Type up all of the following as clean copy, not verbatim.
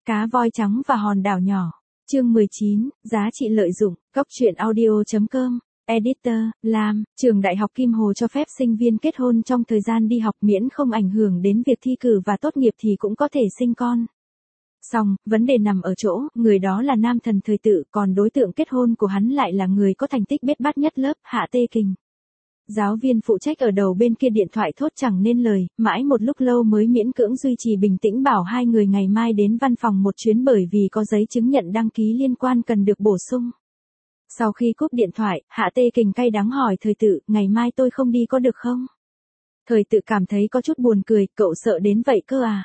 Cá voi trắng và hòn đảo nhỏ. Chương 19, giá trị lợi dụng, Cóc truyện audio.com. Editor, Lam, trường đại học Kim Hồ cho phép sinh viên kết hôn trong thời gian đi học miễn không ảnh hưởng đến việc thi cử và tốt nghiệp thì cũng có thể sinh con. Song, vấn đề nằm ở chỗ, người đó là nam thần thời tự, còn đối tượng kết hôn của hắn lại là người có thành tích bết bát nhất lớp, Hạ Tê Kình. Giáo viên phụ trách ở đầu bên kia điện thoại thốt chẳng nên lời, mãi một lúc lâu mới miễn cưỡng duy trì bình tĩnh bảo hai người ngày mai đến văn phòng một chuyến bởi vì có giấy chứng nhận đăng ký liên quan cần được bổ sung. Sau khi cúp điện thoại, Hạ Tê Kình cay đắng hỏi thời tự, ngày mai tôi không đi có được không? Thời tự cảm thấy có chút buồn cười, cậu sợ đến vậy cơ à?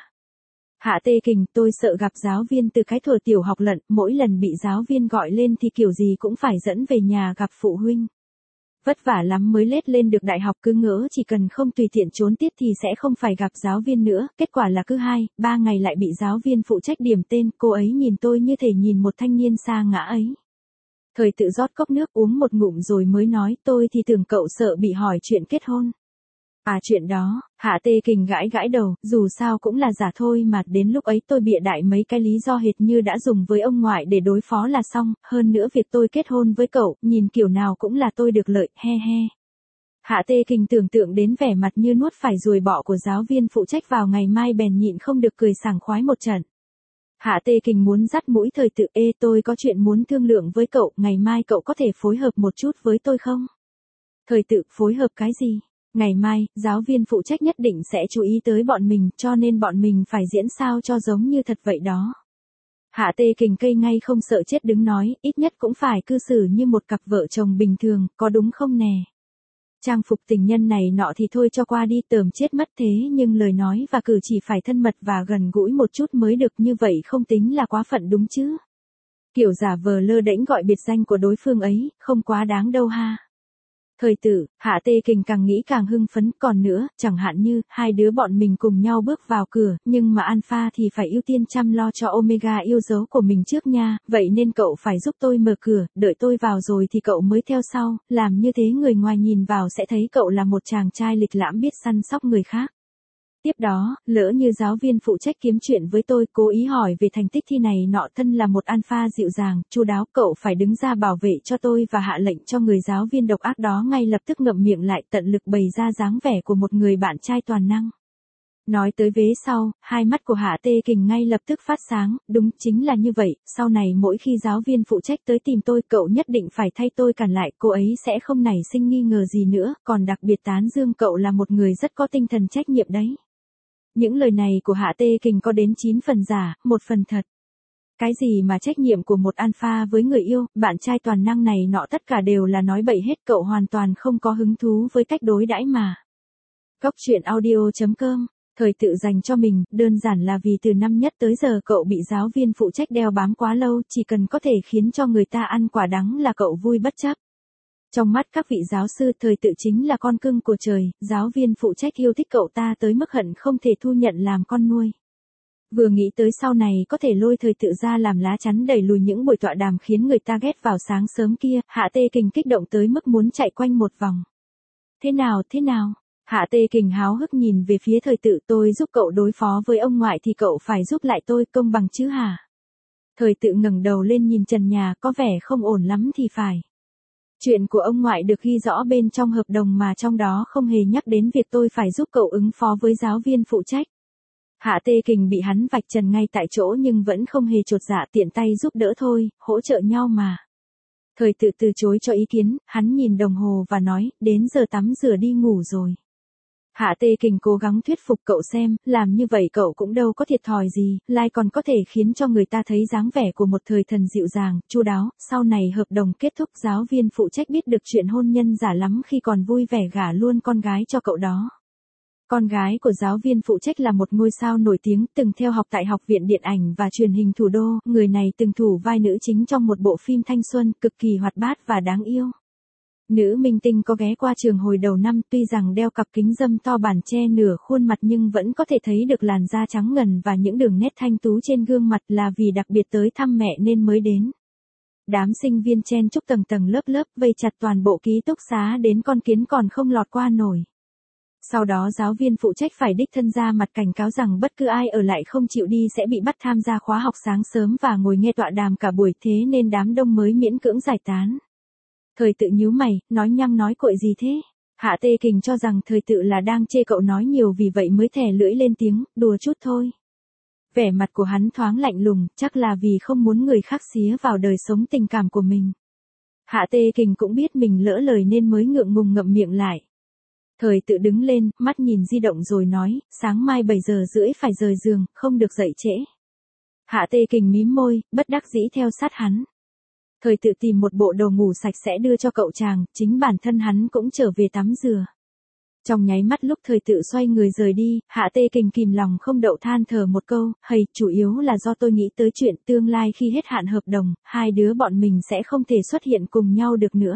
Hạ Tê Kình, tôi sợ gặp giáo viên từ cái thuở tiểu học lận, mỗi lần bị giáo viên gọi lên thì kiểu gì cũng phải dẫn về nhà gặp phụ huynh. Vất vả lắm mới lết lên được đại học, cứ ngỡ chỉ cần không tùy tiện trốn tiết thì sẽ không phải gặp giáo viên nữa, kết quả là cứ 2-3 ngày lại bị giáo viên phụ trách điểm tên, cô ấy nhìn tôi như thể nhìn một thanh niên sa ngã ấy. Thời tự rót cốc nước uống một ngụm rồi mới nói, tôi thì tưởng cậu sợ bị hỏi chuyện kết hôn. À chuyện đó, Hạ Tê Kình gãi gãi đầu, dù sao cũng là giả thôi mà, đến lúc ấy tôi bịa đại mấy cái lý do hệt như đã dùng với ông ngoại để đối phó là xong, hơn nữa việc tôi kết hôn với cậu, nhìn kiểu nào cũng là tôi được lợi, he he. Hạ Tê Kình tưởng tượng đến vẻ mặt như nuốt phải ruồi bọ của giáo viên phụ trách vào ngày mai bèn nhịn không được cười sảng khoái một trận. Hạ Tê Kình muốn dắt mũi thời tự, tôi có chuyện muốn thương lượng với cậu, ngày mai cậu có thể phối hợp một chút với tôi không? Thời tự, phối hợp cái gì? Ngày mai, giáo viên phụ trách nhất định sẽ chú ý tới bọn mình, cho nên bọn mình phải diễn sao cho giống như thật vậy đó. Hạ Tê Kình cây ngay không sợ chết đứng nói, ít nhất cũng phải cư xử như một cặp vợ chồng bình thường, có đúng không nè? Trang phục tình nhân này nọ thì thôi cho qua đi, tởm chết mất, thế nhưng lời nói và cử chỉ phải thân mật và gần gũi một chút mới được, như vậy không tính là quá phận đúng chứ? Kiểu giả vờ lơ đễnh gọi biệt danh của đối phương ấy, không quá đáng đâu ha. Thời tự, Hạ Tê Kình càng nghĩ càng hưng phấn, còn nữa, chẳng hạn như, hai đứa bọn mình cùng nhau bước vào cửa, nhưng mà Alpha thì phải ưu tiên chăm lo cho Omega yêu dấu của mình trước nha, vậy nên cậu phải giúp tôi mở cửa, đợi tôi vào rồi thì cậu mới theo sau, làm như thế người ngoài nhìn vào sẽ thấy cậu là một chàng trai lịch lãm biết săn sóc người khác. Tiếp đó, lỡ như giáo viên phụ trách kiếm chuyện với tôi, cố ý hỏi về thành tích thi này nọ, thân là một alpha dịu dàng, chu đáo, cậu phải đứng ra bảo vệ cho tôi và hạ lệnh cho người giáo viên độc ác đó ngay lập tức ngậm miệng lại, tận lực bày ra dáng vẻ của một người bạn trai toàn năng. Nói tới vế sau, hai mắt của Hạ Tê Kình ngay lập tức phát sáng, đúng chính là như vậy, sau này mỗi khi giáo viên phụ trách tới tìm tôi, cậu nhất định phải thay tôi cản lại, cô ấy sẽ không nảy sinh nghi ngờ gì nữa, còn đặc biệt tán dương cậu là một người rất có tinh thần trách nhiệm đấy. Những lời này của Hạ Tê Kình có đến 9 phần giả, 1 phần thật. Cái gì mà trách nhiệm của một alpha với người yêu, bạn trai toàn năng này nọ tất cả đều là nói bậy hết, cậu hoàn toàn không có hứng thú với cách đối đãi mà. Cóc truyện audio.com, thời tự dành cho mình, đơn giản là vì từ năm nhất tới giờ cậu bị giáo viên phụ trách đeo bám quá lâu, chỉ cần có thể khiến cho người ta ăn quả đắng là cậu vui bất chấp. Trong mắt các vị giáo sư, thời tự chính là con cưng của trời, giáo viên phụ trách yêu thích cậu ta tới mức hận không thể thu nhận làm con nuôi. Vừa nghĩ tới sau này có thể lôi thời tự ra làm lá chắn đẩy lùi những buổi tọa đàm khiến người ta ghét vào sáng sớm kia, Hạ Tê Kình kích động tới mức muốn chạy quanh một vòng. Thế nào? Hạ Tê Kình háo hức nhìn về phía thời tự, tôi giúp cậu đối phó với ông ngoại thì cậu phải giúp lại tôi, công bằng chứ hả? Thời tự ngẩng đầu lên nhìn trần nhà, có vẻ không ổn lắm thì phải. Chuyện của ông ngoại được ghi rõ bên trong hợp đồng mà trong đó không hề nhắc đến việc tôi phải giúp cậu ứng phó với giáo viên phụ trách. Hạ Tê Kình bị hắn vạch trần ngay tại chỗ nhưng vẫn không hề chột dạ, tiện tay giúp đỡ thôi, hỗ trợ nhau mà. Thời tự từ chối cho ý kiến, hắn nhìn đồng hồ và nói, đến giờ tắm rửa đi ngủ rồi. Hạ Tê Kình cố gắng thuyết phục cậu xem, làm như vậy cậu cũng đâu có thiệt thòi gì, lại còn có thể khiến cho người ta thấy dáng vẻ của một thời thần dịu dàng, chu đáo, sau này hợp đồng kết thúc giáo viên phụ trách biết được chuyện hôn nhân giả lắm khi còn vui vẻ gả luôn con gái cho cậu đó. Con gái của giáo viên phụ trách là một ngôi sao nổi tiếng, từng theo học tại Học viện Điện ảnh và Truyền hình Thủ đô, người này từng thủ vai nữ chính trong một bộ phim thanh xuân, cực kỳ hoạt bát và đáng yêu. Nữ minh tinh có ghé qua trường hồi đầu năm, tuy rằng đeo cặp kính râm to bản che nửa khuôn mặt nhưng vẫn có thể thấy được làn da trắng ngần và những đường nét thanh tú trên gương mặt, là vì đặc biệt tới thăm mẹ nên mới đến. Đám sinh viên chen chúc tầng lớp vây chặt toàn bộ ký túc xá đến con kiến còn không lọt qua nổi. Sau đó giáo viên phụ trách phải đích thân ra mặt cảnh cáo rằng bất cứ ai ở lại không chịu đi sẽ bị bắt tham gia khóa học sáng sớm và ngồi nghe tọa đàm cả buổi, thế nên đám đông mới miễn cưỡng giải tán. Thời Tự nhíu mày, nói nhăng nói cuội gì thế? Hạ Tê Kình cho rằng Thời Tự là đang chê cậu nói nhiều vì vậy mới thè lưỡi lên tiếng, đùa chút thôi. Vẻ mặt của hắn thoáng lạnh lùng, chắc là vì không muốn người khác xía vào đời sống tình cảm của mình. Hạ Tê Kình cũng biết mình lỡ lời nên mới ngượng ngùng ngậm miệng lại. Thời Tự đứng lên, mắt nhìn di động rồi nói, sáng mai 7:30 phải rời giường, không được dậy trễ. Hạ Tê Kình mím môi, bất đắc dĩ theo sát hắn. Thời Tự tìm một bộ đồ ngủ sạch sẽ đưa cho cậu chàng, chính bản thân hắn cũng trở về tắm rửa. Trong nháy mắt lúc Thời Tự xoay người rời đi, Hạ Tê Kình kìm lòng không đậu than thở một câu, hầy, chủ yếu là do tôi nghĩ tới chuyện tương lai khi hết hạn hợp đồng, hai đứa bọn mình sẽ không thể xuất hiện cùng nhau được nữa.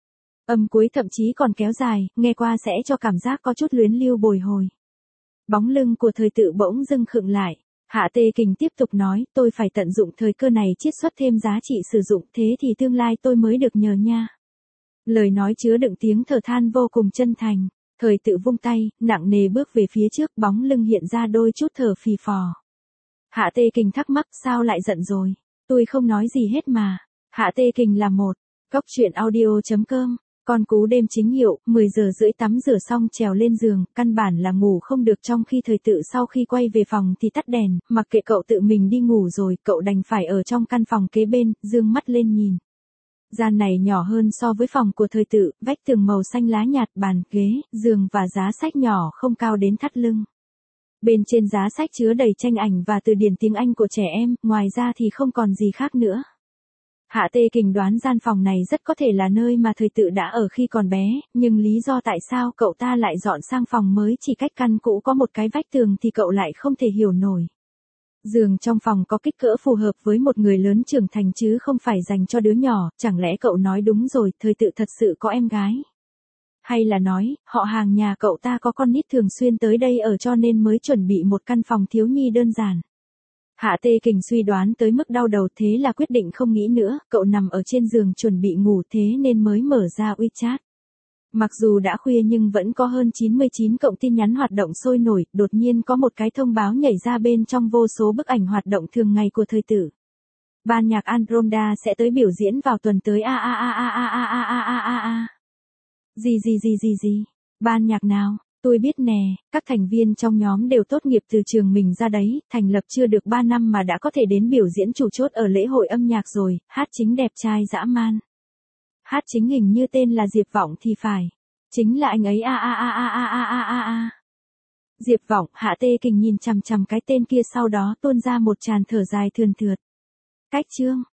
Âm cuối thậm chí còn kéo dài, nghe qua sẽ cho cảm giác có chút luyến lưu bồi hồi. Bóng lưng của Thời Tự bỗng dưng khựng lại. Hạ Tê Kình tiếp tục nói, tôi phải tận dụng thời cơ này chiết xuất thêm giá trị sử dụng, thế thì tương lai tôi mới được nhờ nha. Lời nói chứa đựng tiếng thở than vô cùng chân thành. Thời Tự vung tay, nặng nề bước về phía trước, bóng lưng hiện ra đôi chút thở phì phò. Hạ Tê Kình thắc mắc, sao lại giận rồi? Tôi không nói gì hết mà. Hạ Tê Kình là một. Cóc truyện audio.com. Con cú đêm chính hiệu, 10:30 tắm rửa xong trèo lên giường, căn bản là ngủ không được, trong khi Thời Tự sau khi quay về phòng thì tắt đèn, mặc kệ cậu tự mình đi ngủ rồi, cậu đành phải ở trong căn phòng kế bên, dương mắt lên nhìn. Gian này nhỏ hơn so với phòng của Thời Tự, vách tường màu xanh lá nhạt, bàn, ghế, giường và giá sách nhỏ không cao đến thắt lưng. Bên trên giá sách chứa đầy tranh ảnh và từ điển tiếng Anh của trẻ em, ngoài ra thì không còn gì khác nữa. Hạ Tê Kình đoán gian phòng này rất có thể là nơi mà Thời Tự đã ở khi còn bé, nhưng lý do tại sao cậu ta lại dọn sang phòng mới chỉ cách căn cũ có một cái vách tường thì cậu lại không thể hiểu nổi. Giường trong phòng có kích cỡ phù hợp với một người lớn trưởng thành chứ không phải dành cho đứa nhỏ, chẳng lẽ cậu nói đúng rồi, Thời Tự thật sự có em gái? Hay là nói, họ hàng nhà cậu ta có con nít thường xuyên tới đây ở cho nên mới chuẩn bị một căn phòng thiếu nhi đơn giản? Hạ Tê Kình suy đoán tới mức đau đầu, thế là quyết định không nghĩ nữa, cậu nằm ở trên giường chuẩn bị ngủ thế nên mới mở ra WeChat. Mặc dù đã khuya nhưng vẫn có hơn 99 cộng tin nhắn hoạt động sôi nổi, đột nhiên có một cái thông báo nhảy ra bên trong vô số bức ảnh hoạt động thường ngày của Thời Tự. Ban nhạc Andromeda sẽ tới biểu diễn vào tuần tới Gì? Ban nhạc nào? Tôi biết nè, các thành viên trong nhóm đều tốt nghiệp từ trường mình ra đấy, thành lập chưa được 3 năm mà đã có thể đến biểu diễn chủ chốt ở lễ hội âm nhạc rồi, hát chính đẹp trai dã man. Hát chính hình như tên là Diệp Vọng thì phải. Chính là anh ấy Diệp Vọng, Hạ Tê Kình nhìn chằm chằm cái tên kia sau đó tuôn ra một tràng thở dài thườn thượt. Cách chương.